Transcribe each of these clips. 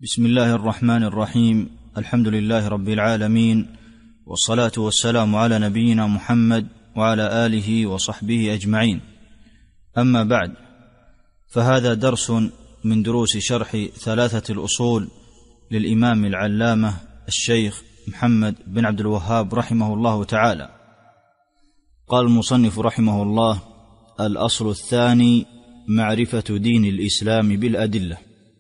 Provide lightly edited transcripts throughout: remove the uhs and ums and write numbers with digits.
بسم الله الرحمن الرحيم. الحمد لله رب العالمين، والصلاة والسلام على نبينا محمد وعلى آله وصحبه أجمعين. أما بعد، فهذا درس من دروس شرح ثلاثة الأصول للإمام العلامة الشيخ محمد بن عبد الوهاب رحمه الله تعالى. قال المصنف رحمه الله: الأصل الثاني معرفة دين الإسلام بالأدلة.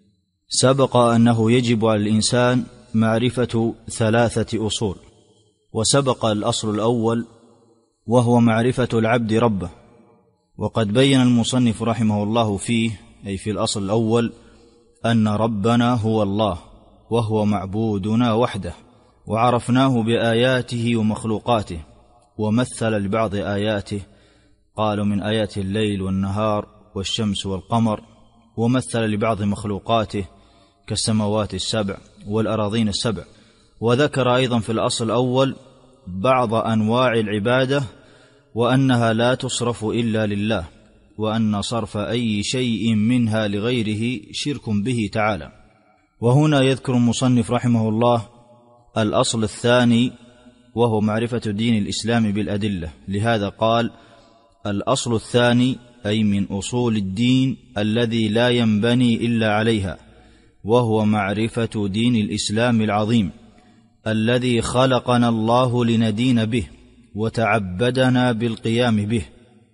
سبق أنه يجب على الإنسان معرفة ثلاثة أصول، وسبق الأصل الأول وهو معرفة العبد ربه، وقد بين المصنف رحمه الله فيه، أي في الأصل الأول، أن ربنا هو الله وهو معبودنا وحده، وعرفناه بآياته ومخلوقاته، ومثل لبعض آياته، قالوا من آيات الليل والنهار والشمس والقمر، ومثل لبعض مخلوقاته كالسماوات السبع والأراضين السبع. وذكر أيضا في الأصل الأول بعض أنواع العبادة، وأنها لا تصرف إلا لله، وأن صرف أي شيء منها لغيره شرك به تعالى. وهنا يذكر المصنف رحمه الله الأصل الثاني، وهو معرفة دين الإسلام بالأدلة. لهذا قال: الأصل الثاني، أي من أصول الدين الذي لا ينبني إلا عليها، وهو معرفة دين الإسلام العظيم الذي خلقنا الله لندين به وتعبدنا بالقيام به.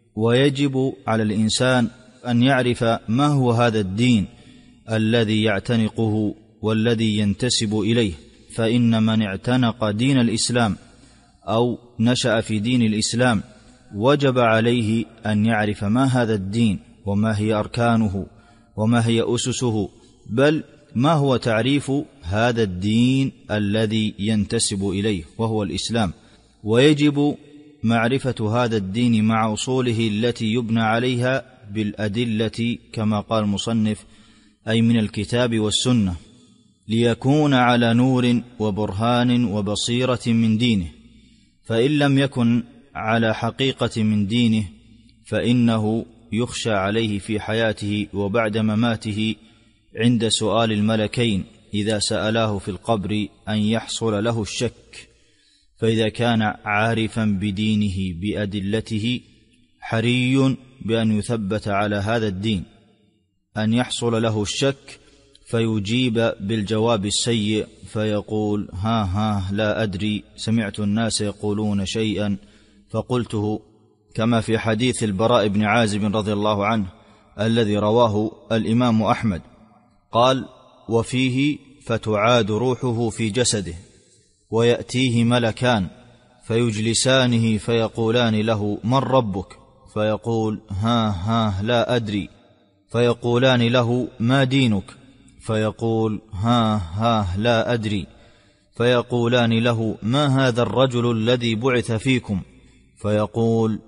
ويجب على الإنسان أن يعرف ما هو هذا الدين الذي يعتنقه والذي ينتسب إليه، فإن من اعتنق دين الإسلام أو نشأ في دين الإسلام وجب عليه أن يعرف ما هذا الدين، وما هي أركانه، وما هي أسسه، بل ما هو تعريف هذا الدين الذي ينتسب إليه وهو الإسلام. ويجب معرفة هذا الدين مع أصوله التي يبنى عليها بالأدلة، كما قال المصنف، أي من الكتاب والسنة، ليكون على نور وبرهان وبصيرة من دينه. فإن لم يكن على حقيقة من دينه فإنه يخشى عليه في حياته وبعد مماته عند سؤال الملكين إذا سألاه في القبر أن يحصل له الشك. فإذا كان عارفا بدينه بأدلته حري بأن يثبت على هذا الدين، أن يحصل له الشك فيجيب بالجواب السيء فيقول: ها لا أدري، سمعت الناس يقولون شيئا فقلته، كما في حديث البراء بن عازب رضي الله عنه الذي رواه الإمام أحمد، قال: وفيه: فتعاد روحه في جسده ويأتيه ملكان فيجلسانه فيقولان له: من ربك؟ فيقول: ها لا أدري. فيقولان له: ما دينك؟ فيقول: ها لا أدري. فيقولان له: ما هذا الرجل الذي بعث فيكم؟ فيقول: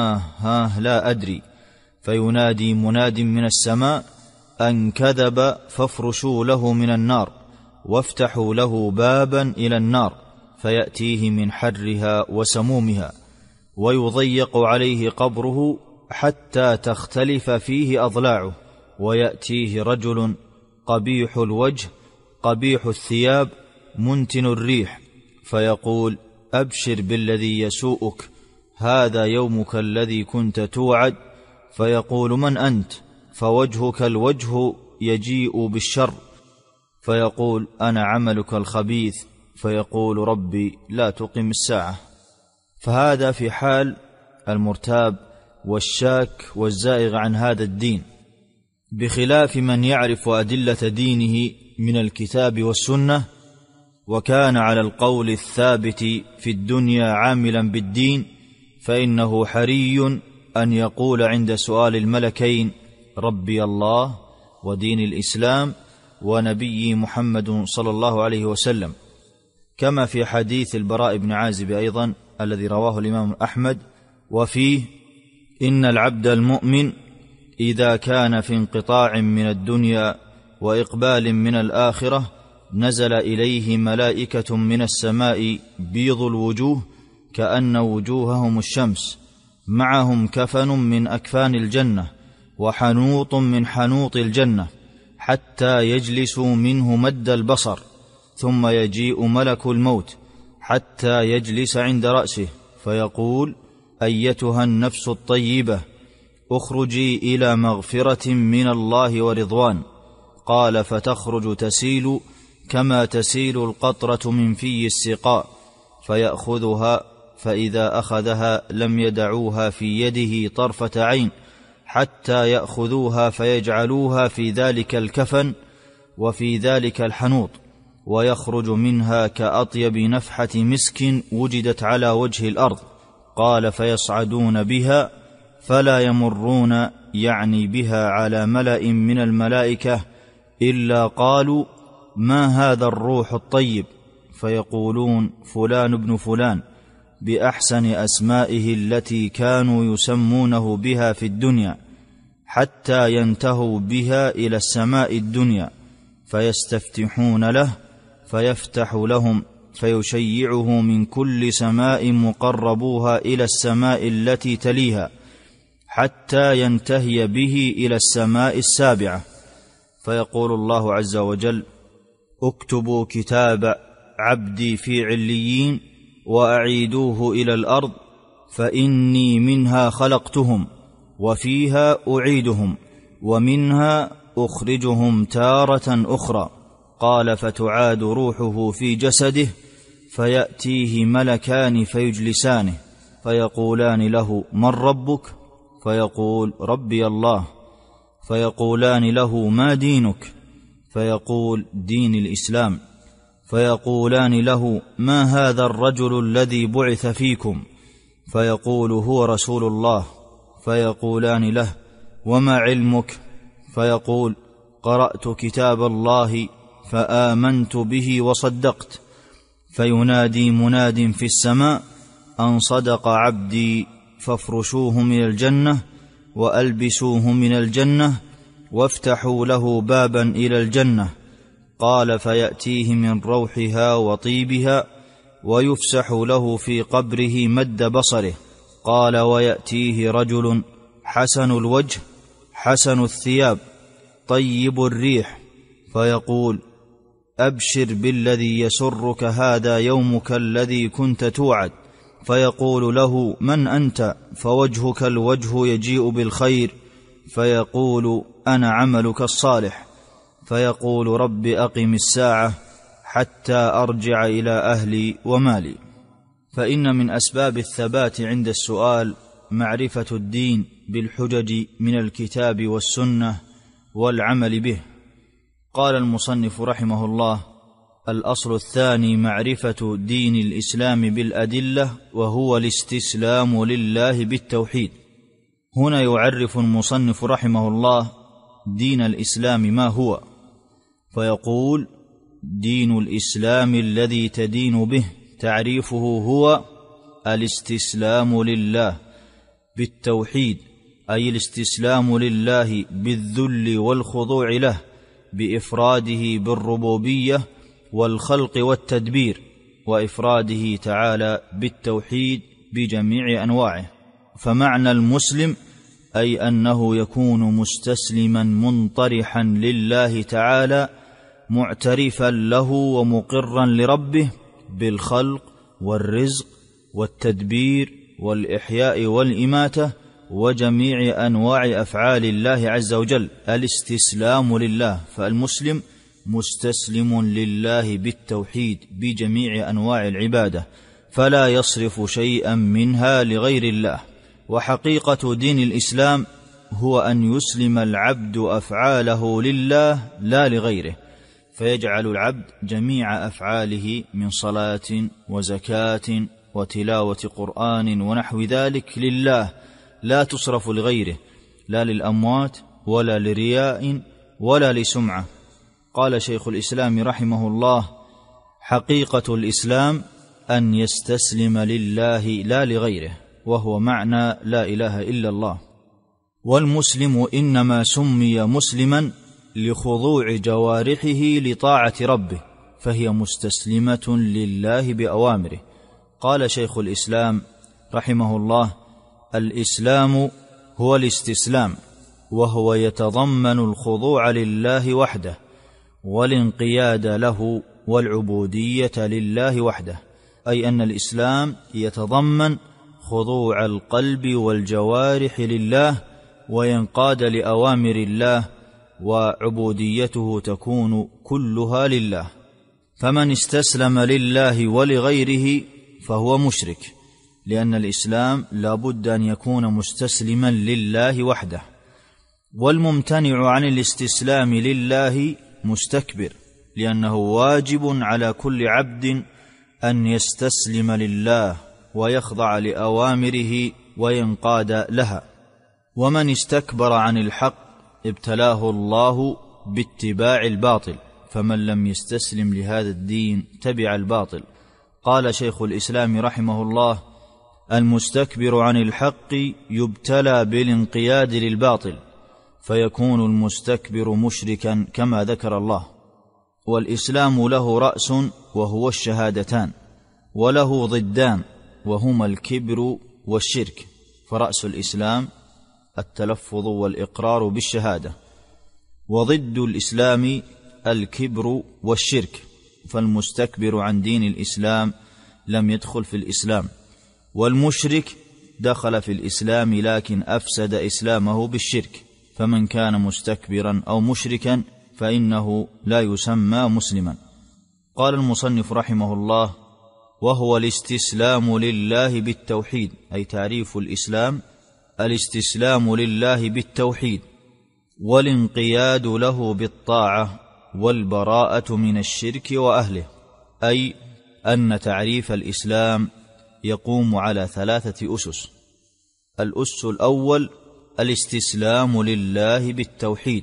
ها لا أدري. فينادي مناد من السماء أن كذب فافرشوا له من النار وافتحوا له بابا إلى النار، فيأتيه من حرها وسمومها، ويضيق عليه قبره حتى تختلف فيه أضلاعه، ويأتيه رجل قبيح الوجه قبيح الثياب منتن الريح، فيقول: أبشر بالذي يسوءك، هذا يومك الذي كنت توعد. فيقول: من أنت؟ فوجهك الوجه يجيء بالشر. فيقول: أنا عملك الخبيث. فيقول: ربي لا تقم الساعة. فهذا في حال المرتاب والشاك والزائغ عن هذا الدين، بخلاف من يعرف أدلة دينه من الكتاب والسنة، وكان على القول الثابت في الدنيا عاملا بالدين، فإنه حري أن يقول عند سؤال الملكين: ربي الله ودين الإسلام ونبي محمد صلى الله عليه وسلم، كما في حديث البراء بن عازب أيضا الذي رواه الإمام أحمد، وفيه: إن العبد المؤمن إذا كان في انقطاع من الدنيا وإقبال من الآخرة نزل إليه ملائكة من السماء بيض الوجوه كأن وجوههم الشمس، معهم كفن من أكفان الجنة وحنوط من حنوط الجنة، حتى يجلسوا منه مد البصر، ثم يجيء ملك الموت حتى يجلس عند رأسه فيقول: أيتها النفس الطيبة، اخرجي إلى مغفرة من الله ورضوان. قال: فتخرج تسيل كما تسيل القطرة من في السقاء، فيأخذها، فإذا أخذها لم يدعوها في يده طرفة عين حتى يأخذوها فيجعلوها في ذلك الكفن وفي ذلك الحنوط، ويخرج منها كأطيب نفحة مسك وجدت على وجه الأرض. قال: فيصعدون بها فلا يمرون، يعني بها، على ملأ من الملائكة إلا قالوا: ما هذا الروح الطيب؟ فيقولون: فلان ابن فلان، بأحسن أسمائه التي كانوا يسمونه بها في الدنيا، حتى ينتهوا بها إلى السماء الدنيا، فيستفتحون له فيفتح لهم، فيشيعه من كل سماء مقربوها إلى السماء التي تليها، حتى ينتهي به إلى السماء السابعة. فيقول الله عز وجل: اكتبوا كتاب عبدي في عليين وأعيدوه إلى الأرض، فإني منها خلقتهم وفيها أعيدهم ومنها أخرجهم تارة أخرى. قال: فتعاد روحه في جسده، فيأتيه ملكان فيجلسانه، فيقولان له: من ربك؟ فيقول: ربي الله. فيقولان له: ما دينك؟ فيقول: دين الإسلام. فيقولان له: ما هذا الرجل الذي بعث فيكم؟ فيقول: هو رسول الله. فيقولان له: وما علمك؟ فيقول: قرأت كتاب الله فآمنت به وصدقت. فينادي مناد في السماء: أن صدق عبدي، فافرشوه من الجنة وألبسوه من الجنة وافتحوا له بابا إلى الجنة. قال: فيأتيه من روحها وطيبها، ويفسح له في قبره مد بصره. قال: ويأتيه رجل حسن الوجه حسن الثياب طيب الريح، فيقول: أبشر بالذي يسرك، هذا يومك الذي كنت توعد. فيقول له: من أنت؟ فوجهك الوجه يجيء بالخير. فيقول: أنا عملك الصالح. فيقول: رب أقم الساعة حتى أرجع إلى أهلي ومالي. فإن من أسباب الثبات عند السؤال معرفة الدين بالحجج من الكتاب والسنة والعمل به. قال المصنف رحمه الله: الأصل الثاني معرفة دين الإسلام بالأدلة، وهو الاستسلام لله بالتوحيد. هنا يعرف المصنف رحمه الله دين الإسلام ما هو، فيقول: دين الإسلام الذي تدين به تعريفه هو الاستسلام لله بالتوحيد، أي الاستسلام لله بالذل والخضوع له، بإفراده بالربوبية والخلق والتدبير، وإفراده تعالى بالتوحيد بجميع أنواعه. فمعنى المسلم أي أنه يكون مستسلما منطرحا لله تعالى، معترفا له ومقرا لربه بالخلق والرزق والتدبير والإحياء والإماتة وجميع أنواع أفعال الله عز وجل. الاستسلام لله، فالمسلم مستسلم لله بالتوحيد بجميع أنواع العبادة، فلا يصرف شيئا منها لغير الله. وحقيقة دين الإسلام هو أن يسلم العبد أفعاله لله لا لغيره، فيجعل العبد جميع أفعاله من صلاة وزكاة وتلاوة قرآن ونحو ذلك لله، لا تصرف لغيره، لا للأموات ولا لرياء ولا لسمعة. قال شيخ الإسلام رحمه الله: حقيقة الإسلام أن يستسلم لله لا لغيره، وهو معنى لا إله إلا الله. والمسلم إنما سمي مسلما لخضوع جوارحه لطاعة ربه، فهي مستسلمة لله بأوامره. قال شيخ الإسلام رحمه الله: الإسلام هو الاستسلام، وهو يتضمن الخضوع لله وحده والانقياد له والعبودية لله وحده، أي أن الإسلام يتضمن خضوع القلب والجوارح لله وينقاد لأوامر الله، وعبوديته تكون كلها لله. فمن استسلم لله ولغيره فهو مشرك، لأن الإسلام لا بد أن يكون مستسلما لله وحده، والممتنع عن الاستسلام لله مستكبر، لأنه واجب على كل عبد أن يستسلم لله ويخضع لأوامره وينقاد لها. ومن استكبر عن الحق ابتلاه الله باتباع الباطل، فمن لم يستسلم لهذا الدين تبع الباطل. قال شيخ الإسلام رحمه الله: المستكبر عن الحق يبتلى بالانقياد للباطل، فيكون المستكبر مشركا كما ذكر الله. والإسلام له رأس وهو الشهادتان، وله ضدان وهما الكبر والشرك، فرأس الإسلام التلفظ والإقرار بالشهادة، وضد الإسلام الكبر والشرك، فالمستكبر عن دين الإسلام لم يدخل في الإسلام، والمشرك دخل في الإسلام لكن أفسد إسلامه بالشرك. فمن كان مستكبرا أو مشركا فإنه لا يسمى مسلما. قال المصنف رحمه الله: وهو الاستسلام لله بالتوحيد، أي تعريف الإسلام الاستسلام لله بالتوحيد، والانقياد له بالطاعة، والبراءة من الشرك وأهله، أي أن تعريف الإسلام يقوم على 3 أسس. الأس الأول الاستسلام لله بالتوحيد،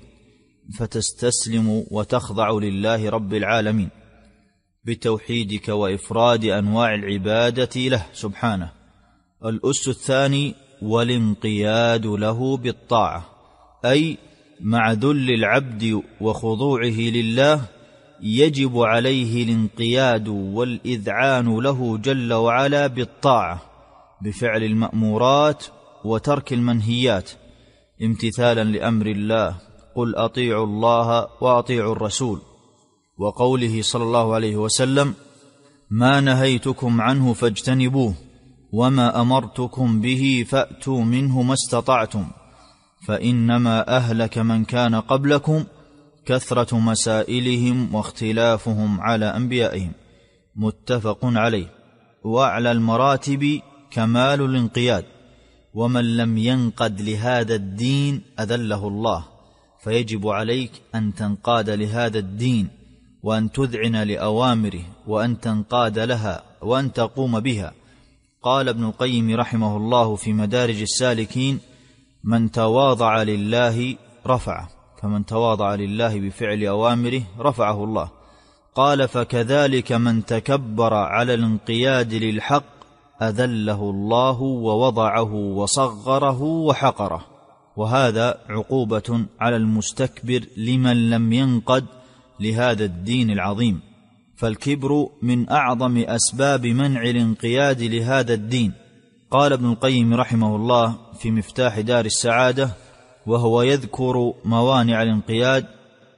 فتستسلم وتخضع لله رب العالمين بتوحيدك وإفراد أنواع العبادة له سبحانه. الأس الثاني والانقياد له بالطاعة، أي مع ذل العبد وخضوعه لله يجب عليه الانقياد والإذعان له جل وعلا بالطاعة، بفعل المأمورات وترك المنهيات، امتثالا لأمر الله: قل أطيعوا الله وأطيعوا الرسول، وقوله صلى الله عليه وسلم: ما نهيتكم عنه فاجتنبوه، وما أمرتكم به فأتوا منه ما استطعتم، فإنما أهلك من كان قبلكم كثرة مسائلهم واختلافهم على أنبيائهم. متفق عليه. وأعلى المراتب كمال الانقياد، ومن لم ينقد لهذا الدين أذله الله، فيجب عليك أن تنقاد لهذا الدين، وأن تذعن لأوامره، وأن تنقاد لها، وأن تقوم بها. قال ابن القيم رحمه الله في مدارج السالكين: من تواضع لله رفعه، فمن تواضع لله بفعل أوامره رفعه الله. قال: فكذلك من تكبر على الانقياد للحق أذله الله ووضعه وصغره وحقره. وهذا عقوبة على المستكبر لمن لم ينقد لهذا الدين العظيم، فالكبر من أعظم أسباب منع الانقياد لهذا الدين. قال ابن القيم رحمه الله في مفتاح دار السعادة وهو يذكر موانع الانقياد،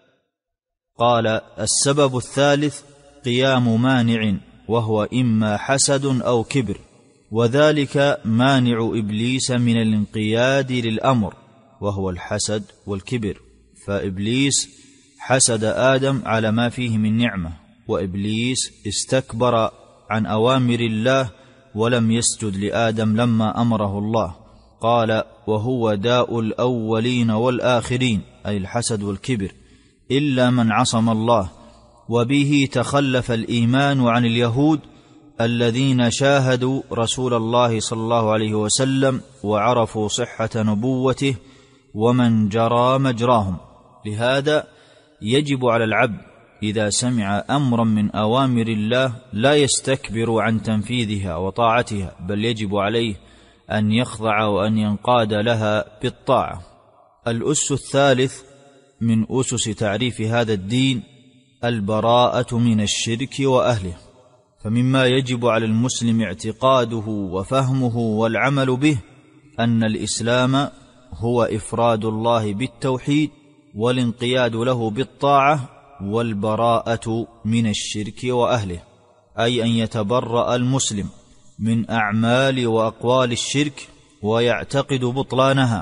قال: السبب الثالث قيام مانع، وهو إما حسد أو كبر، وذلك مانع إبليس من الانقياد للأمر، وهو الحسد والكبر. فإبليس حسد آدم على ما فيه من نعمة، وإبليس استكبر عن أوامر الله ولم يسجد لآدم لما أمره الله. قال: وهو داء الأولين والآخرين، أي الحسد والكبر، إلا من عصم الله. وبه تخلف الإيمان عن اليهود الذين شاهدوا رسول الله صلى الله عليه وسلم وعرفوا صحة نبوته ومن جرى مجراهم. لهذا يجب على العبد إذا سمع أمرا من أوامر الله لا يستكبر عن تنفيذها وطاعتها، بل يجب عليه أن يخضع وأن ينقاد لها بالطاعة. الأس الثالث من أسس تعريف هذا الدين البراءة من الشرك وأهله، فمما يجب على المسلم اعتقاده وفهمه والعمل به أن الإسلام هو إفراد الله بالتوحيد والانقياد له بالطاعة والبراءة من الشرك وأهله، أي أن يتبرأ المسلم من أعمال وأقوال الشرك ويعتقد بطلانها،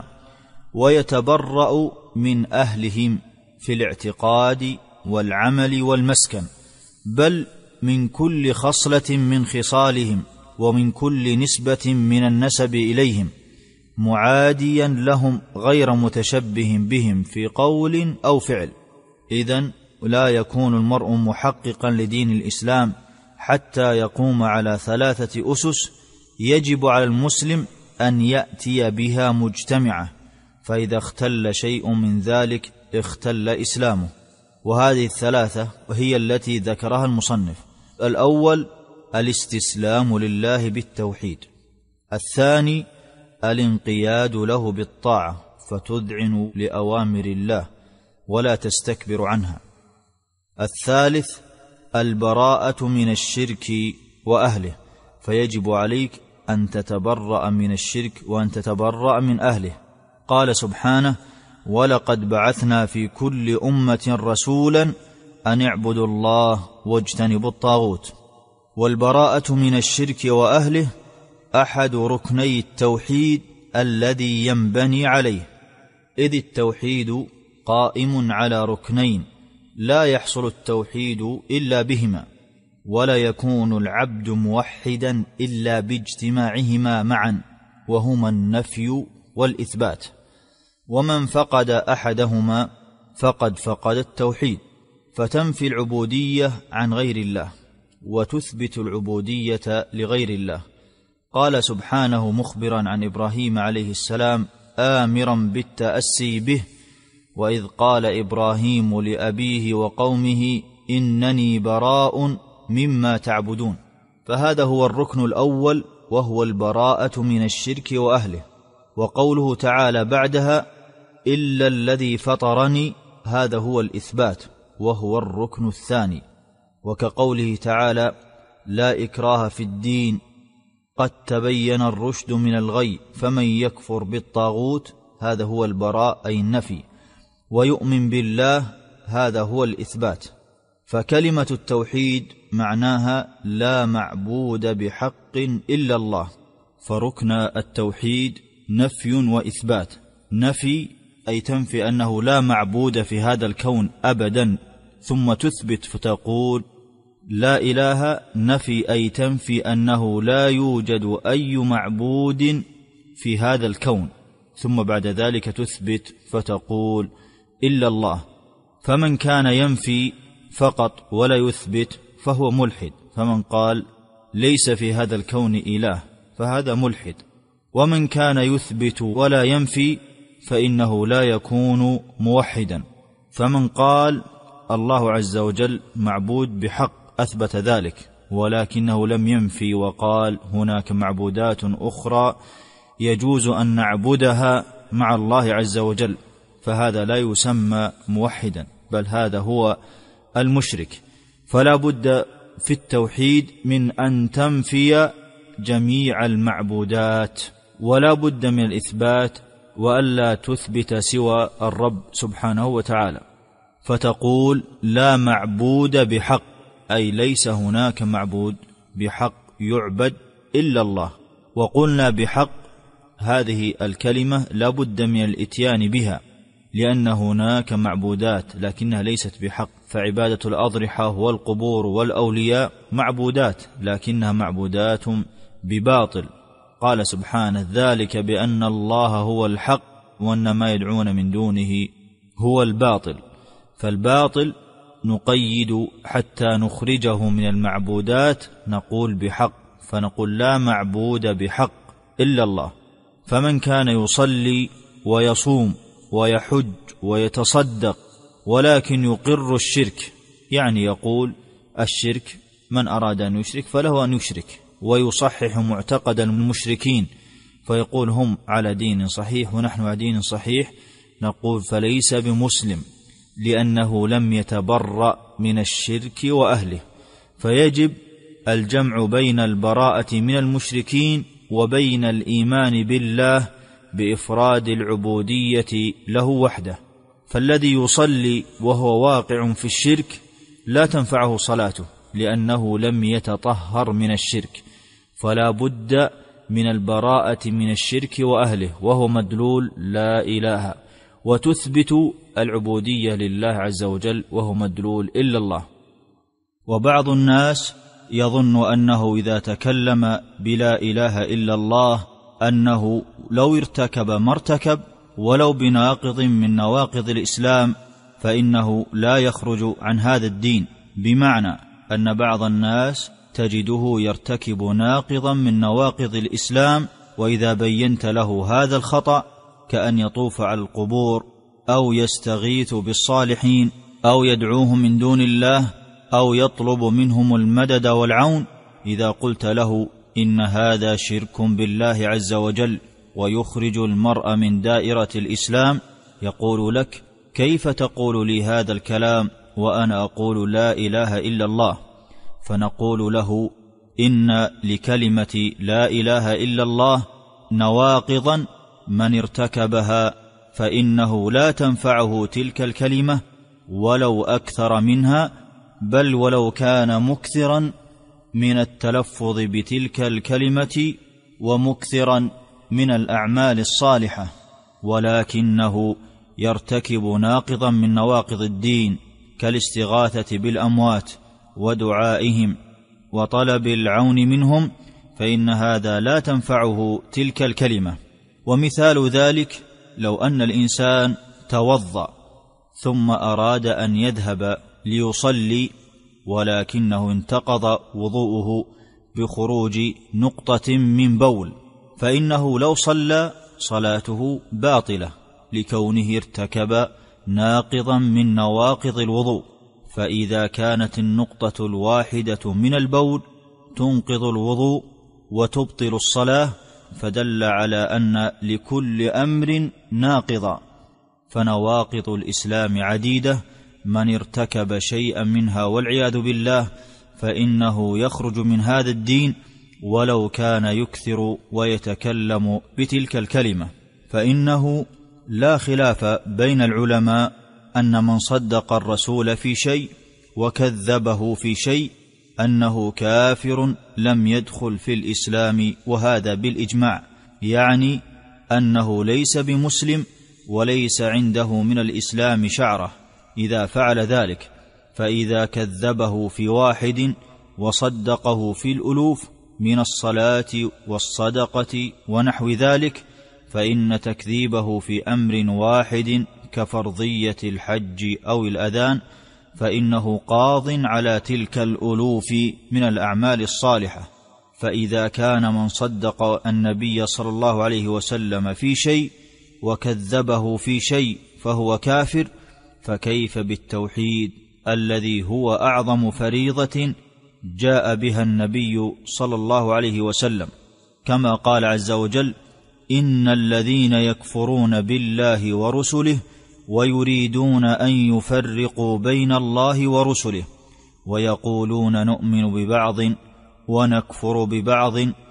ويتبرأ من أهلهم في الاعتقاد والعمل والمسكن، بل من كل خصلة من خصالهم ومن كل نسبة من النسب إليهم، معاديا لهم غير متشبه بهم في قول أو فعل. إذن لا يكون المرء محققا لدين الإسلام حتى يقوم على 3 أسس يجب على المسلم أن يأتي بها مجتمعة، فإذا اختل شيء من ذلك اختل إسلامه. وهذه 3 وهي التي ذكرها المصنف: الأول الاستسلام لله بالتوحيد، الثاني الانقياد له بالطاعة فتذعن لأوامر الله ولا تستكبر عنها، الثالث البراءة من الشرك وأهله، فيجب عليك أن تتبرأ من الشرك وأن تتبرأ من أهله. قال سبحانه: ولقد بعثنا في كل أمة رسولا أن اعبدوا الله واجتنبوا الطاغوت. والبراءة من الشرك وأهله أحد ركني التوحيد الذي ينبني عليه، إذ التوحيد قائم على ركنين لا يحصل التوحيد إلا بهما، ولا يكون العبد موحدا إلا باجتماعهما معا، وهما النفي والإثبات. ومن فقد أحدهما فقد فقد التوحيد، فتنفي العبودية عن غير الله وتثبت العبودية لغير الله. قال سبحانه مخبرا عن إبراهيم عليه السلام آمرا بالتأسي به: وإذ قال إبراهيم لأبيه وقومه إنني براء مما تعبدون. فهذا هو الركن الأول، وهو البراءة من الشرك وأهله. وقوله تعالى بعدها: إلا الذي فطرني، هذا هو الإثبات، وهو الركن الثاني. وكقوله تعالى: لا إكراه في الدين قد تبين الرشد من الغي فمن يكفر بالطاغوت، هذا هو البراء أي النفي، ويؤمن بالله، هذا هو الإثبات. فكلمة التوحيد معناها لا معبود بحق إلا الله. فركن التوحيد نفي وإثبات. نفي أي تنفي أنه لا معبود في هذا الكون أبدا، ثم تثبت فتقول لا إله. نفي أي تنفي أنه لا يوجد أي معبود في هذا الكون، ثم بعد ذلك تثبت فتقول إلا الله. فمن كان ينفي فقط ولا يثبت فهو ملحد، فمن قال ليس في هذا الكون إله فهذا ملحد. ومن كان يثبت ولا ينفي فإنه لا يكون موحدا. فمن قال الله عز وجل معبود بحق أثبت ذلك، ولكنه لم ينفي وقال هناك معبودات أخرى يجوز أن نعبدها مع الله عز وجل، فهذا لا يسمى موحدا، بل هذا هو المشرك. فلا بد في التوحيد من أن تنفي جميع المعبودات، ولا بد من الإثبات، وألا تثبت سوى الرب سبحانه وتعالى. فتقول لا معبود بحق، أي ليس هناك معبود بحق يعبد إلا الله. وقلنا بحق هذه الكلمة لا بد من الإتيان بها، لأن هناك معبودات لكنها ليست بحق. فعبادة الأضرحة والقبور والأولياء معبودات لكنها معبودات بباطل. قال سبحانه ذلك بأن الله هو الحق وأن ما يدعون من دونه هو الباطل. فالباطل نقيد حتى نخرجه من المعبودات، نقول بحق، فنقول لا معبود بحق إلا الله. فمن كان يصلي ويصوم ويحج ويتصدق ولكن يقر الشرك، يعني يقول الشرك من أراد أن يشرك فله أن يشرك، ويصحح معتقد المشركين فيقول هم على دين صحيح ونحن على دين صحيح، نقول فليس بمسلم، لأنه لم يتبرأ من الشرك وأهله. فيجب الجمع بين البراءة من المشركين وبين الإيمان بالله بإفراد العبودية له وحده، فالذي يصلي وهو واقع في الشرك لا تنفعه صلاته، لأنه لم يتطهر من الشرك، فلا بد من البراءة من الشرك وأهله، وهو مدلول لا إله، وتثبت العبودية لله عز وجل، وهو مدلول إلا الله. وبعض الناس يظن أنه إذا تكلم بلا إله إلا الله أنه لو ارتكب ما ارتكب ولو بناقض من نواقض الإسلام فإنه لا يخرج عن هذا الدين، بمعنى أن بعض الناس تجده يرتكب ناقضا من نواقض الإسلام، وإذا بينت له هذا الخطأ كأن يطوف على القبور أو يستغيث بالصالحين أو يدعوهم من دون الله أو يطلب منهم المدد والعون، إذا قلت له إن هذا شرك بالله عز وجل ويخرج المرء من دائرة الإسلام، يقول لك: كيف تقول لي هذا الكلام وأنا أقول لا إله إلا الله؟ فنقول له: إن لكلمة لا إله إلا الله نواقضا، من ارتكبها فإنه لا تنفعه تلك الكلمة ولو أكثر منها، بل ولو كان مكثرا من التلفظ بتلك الكلمة ومكثرا من الأعمال الصالحة، ولكنه يرتكب ناقضا من نواقض الدين كالاستغاثة بالأموات ودعائهم وطلب العون منهم، فإن هذا لا تنفعه تلك الكلمة. ومثال ذلك لو أن الإنسان توضأ ثم أراد أن يذهب ليصلي، ولكنه انتقض وضوءه بخروج نقطة من بول، فإنه لو صلى صلاته باطلة لكونه ارتكب ناقضا من نواقض الوضوء. فإذا كانت النقطة الواحدة من البول تنقض الوضوء وتبطل الصلاة، فدل على أن لكل أمر ناقضا، فنواقض الإسلام عديدة، من ارتكب شيئا منها والعياذ بالله فإنه يخرج من هذا الدين ولو كان يكثر ويتكلم بتلك الكلمة. فإنه لا خلاف بين العلماء أن من صدق الرسول في شيء وكذبه في شيء أنه كافر لم يدخل في الإسلام، وهذا بالإجماع، يعني أنه ليس بمسلم وليس عنده من الإسلام شعرة إذا فعل ذلك. فإذا كذبه في واحد وصدقه في الألوف من الصلاة والصدقة ونحو ذلك، فإن تكذيبه في أمر واحد كفرضية الحج أو الأذان فإنه قاض على تلك الألوف من الأعمال الصالحة. فإذا كان من صدق النبي صلى الله عليه وسلم في شيء وكذبه في شيء فهو كافر، فكيف بالتوحيد الذي هو أعظم فريضة جاء بها النبي صلى الله عليه وسلم، كما قال عز وجل: إن الذين يكفرون بالله ورسله ويريدون أن يفرقوا بين الله ورسله ويقولون نؤمن ببعض ونكفر ببعض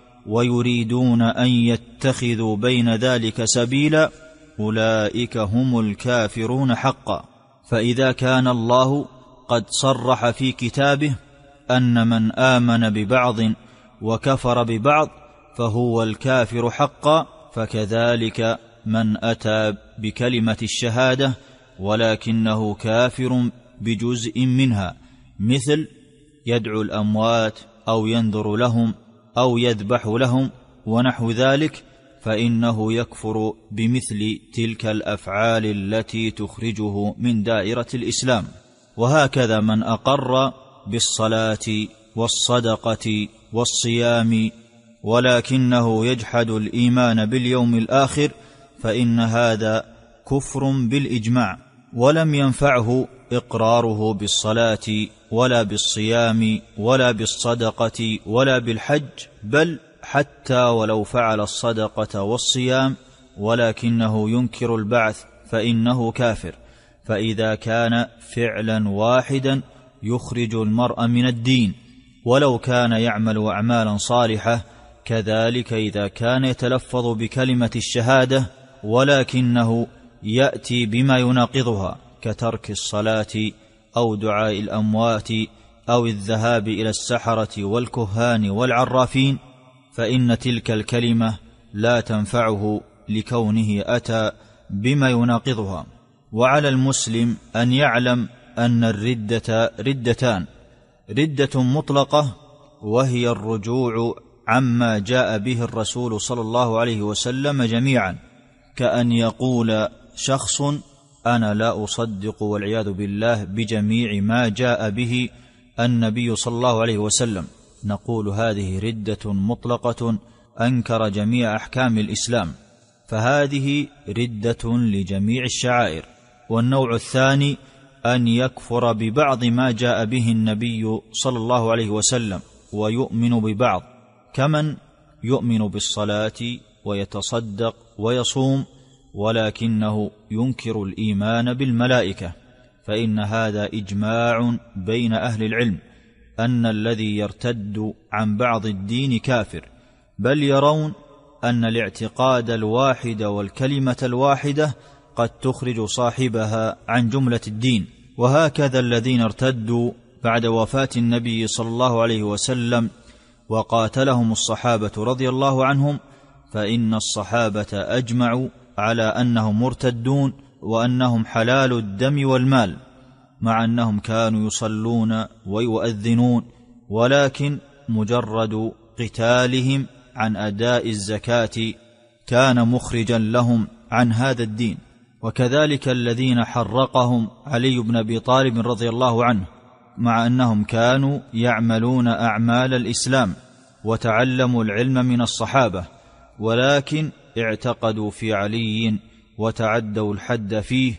ويريدون أن يتخذوا بين ذلك سبيلا أولئك هم الكافرون حقا. فإذا كان الله قد صرح في كتابه أن من آمن ببعض وكفر ببعض فهو الكافر حقا، فكذلك من أتى بكلمة الشهادة ولكنه كافر بجزء منها، مثل يدعو الأموات أو ينذر لهم أو يذبح لهم ونحو ذلك، فإنه يكفر بمثل تلك الأفعال التي تخرجه من دائرة الإسلام. وهكذا من أقر بالصلاة والصدقة والصيام ولكنه يجحد الإيمان باليوم الآخر، فإن هذا كفر بالإجماع، ولم ينفعه إقراره بالصلاة ولا بالصيام ولا بالصدقة ولا بالحج، بل حتى ولو فعل الصدقة والصيام ولكنه ينكر البعث فإنه كافر. فإذا كان فعلا واحدا يخرج المرء من الدين ولو كان يعمل أعمالا صالحة كذلك إذا كان يتلفظ بكلمة الشهادة ولكنه يأتي بما يناقضها كترك الصلاة أو دعاء الأموات أو الذهاب إلى السحرة والكهان والعرافين، فإن تلك الكلمة لا تنفعه لكونه أتى بما يناقضها. وعلى المسلم أن يعلم أن الردة ردتان: ردة مطلقة وهي الرجوع عما جاء به الرسول صلى الله عليه وسلم جميعا، كأن يقول شخص: أنا لا أصدق والعياذ بالله بجميع ما جاء به النبي صلى الله عليه وسلم، نقول هذه ردة مطلقة أنكر جميع أحكام الإسلام، فهذه ردة لجميع الشعائر. والنوع الثاني أن يكفر ببعض ما جاء به النبي صلى الله عليه وسلم ويؤمن ببعض، كمن يؤمن بالصلاة ويتصدق ويصوم ولكنه ينكر الإيمان بالملائكة، فإن هذا إجماع بين أهل العلم أن الذي يرتد عن بعض الدين كافر، بل يرون أن الاعتقاد الواحد والكلمة الواحدة قد تخرج صاحبها عن جملة الدين. وهكذا الذين ارتدوا بعد وفاة النبي صلى الله عليه وسلم وقاتلهم الصحابة رضي الله عنهم، فإن الصحابة أجمعوا على أنهم مرتدون وأنهم حلال الدم والمال، مع أنهم كانوا يصلون ويؤذنون، ولكن مجرد قتالهم عن أداء الزكاة كان مخرجا لهم عن هذا الدين. وكذلك الذين حرقهم علي بن أبي طالب رضي الله عنه، مع أنهم كانوا يعملون أعمال الإسلام وتعلموا العلم من الصحابة، ولكن اعتقدوا في علي وتعدوا الحد فيه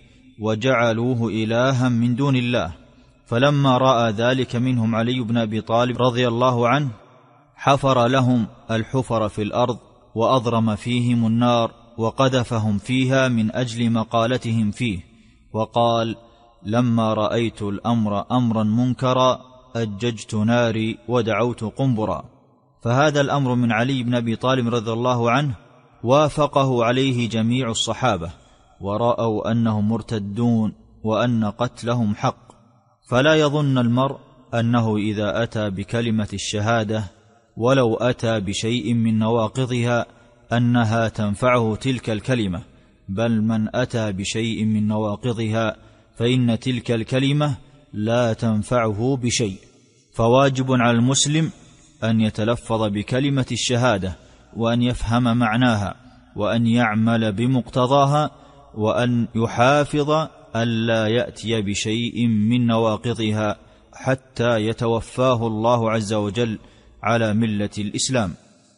وجعلوه إلها من دون الله. فلما رأى ذلك منهم علي بن أبي طالب رضي الله عنه حفر لهم الحفر في الأرض وأضرم فيهم النار وقذفهم فيها من أجل مقالتهم فيه، وقال: لما رأيت الأمر أمرا منكرا أججت ناري ودعوت قنبرا. فهذا الأمر من علي بن أبي طالب رضي الله عنه وافقه عليه جميع الصحابة، ورأوا أنهم مرتدون وأن قتلهم حق. فلا يظن المرء أنه إذا أتى بكلمة الشهادة ولو أتى بشيء من نواقضها أنها تنفعه تلك الكلمة، بل من أتى بشيء من نواقضها فإن تلك الكلمة لا تنفعه بشيء. فواجب على المسلم أن يتلفظ بكلمة الشهادة وأن يفهم معناها وأن يعمل بمقتضاها، وأن يحافظ ألا يأتي بشيء من نواقضها حتى يتوفاه الله عز وجل على ملة الإسلام.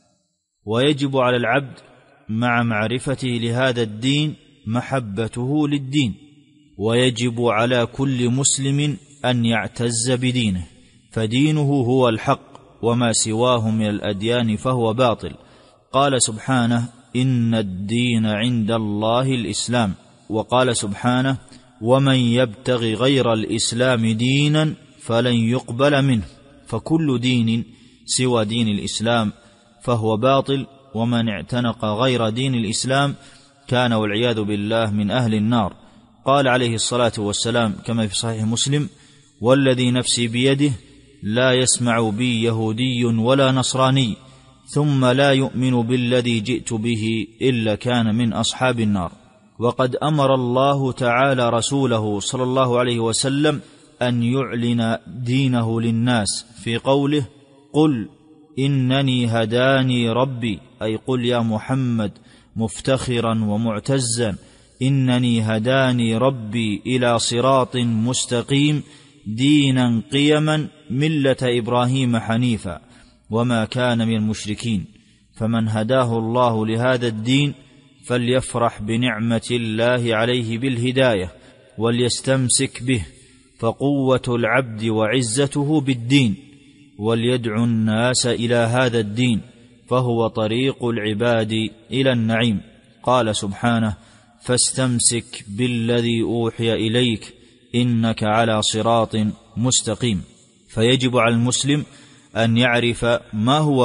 ويجب على العبد مع معرفته لهذا الدين محبته للدين، ويجب على كل مسلم أن يعتز بدينه، فدينه هو الحق وما سواه من الأديان فهو باطل. قال سبحانه: إن الدين عند الله الإسلام. وقال سبحانه: ومن يبتغ غير الإسلام دينا فلن يقبل منه. فكل دين سوى دين الإسلام فهو باطل، ومن اعتنق غير دين الإسلام كان والعياذ بالله من أهل النار. قال عليه الصلاة والسلام كما في صحيح مسلم: والذي نفسي بيده لا يسمع بي يهودي ولا نصراني ثم لا يؤمن بالذي جئت به إلا كان من أصحاب النار. وقد أمر الله تعالى رسوله صلى الله عليه وسلم أن يعلن دينه للناس في قوله: قل إنني هداني ربي، أي قل يا محمد مفتخرا ومعتزا: إنني هداني ربي إلى صراط مستقيم دينا قيما ملة إبراهيم حنيفا وما كان من المشركين. فمن هداه الله لهذا الدين فليفرح بنعمة الله عليه بالهداية وليستمسك به، فقوة العبد وعزته بالدين، وليدعو الناس إلى هذا الدين، فهو طريق العباد إلى النعيم. قال سبحانه: فاستمسك بالذي أوحي إليك إنك على صراط مستقيم. فيجب على المسلم أن يعرف ما هو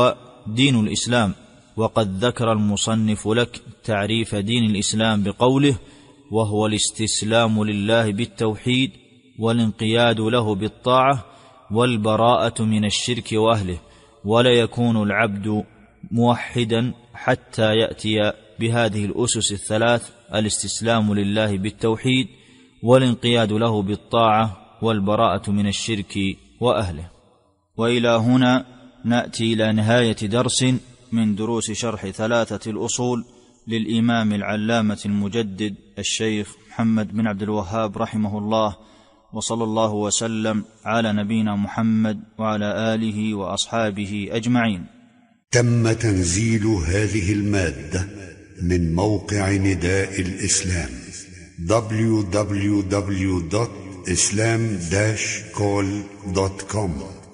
دين الإسلام. وقد ذكر المصنف لك تعريف دين الإسلام بقوله: وهو الاستسلام لله بالتوحيد والانقياد له بالطاعة والبراءة من الشرك وأهله، ولا يكون العبد موحدا حتى يأتي بهذه الأسس الثلاث: الاستسلام لله بالتوحيد والانقياد له بالطاعة والبراءة من الشرك وأهله. وإلى هنا نأتي إلى نهاية درس من دروس شرح ثلاثة الأصول للإمام العلامة المجدد الشيخ محمد بن عبد الوهاب رحمه الله، وصلى الله وسلم على نبينا محمد وعلى آله وأصحابه أجمعين. تم تنزيل هذه المادة من موقع نداء الإسلام www.islam-call.com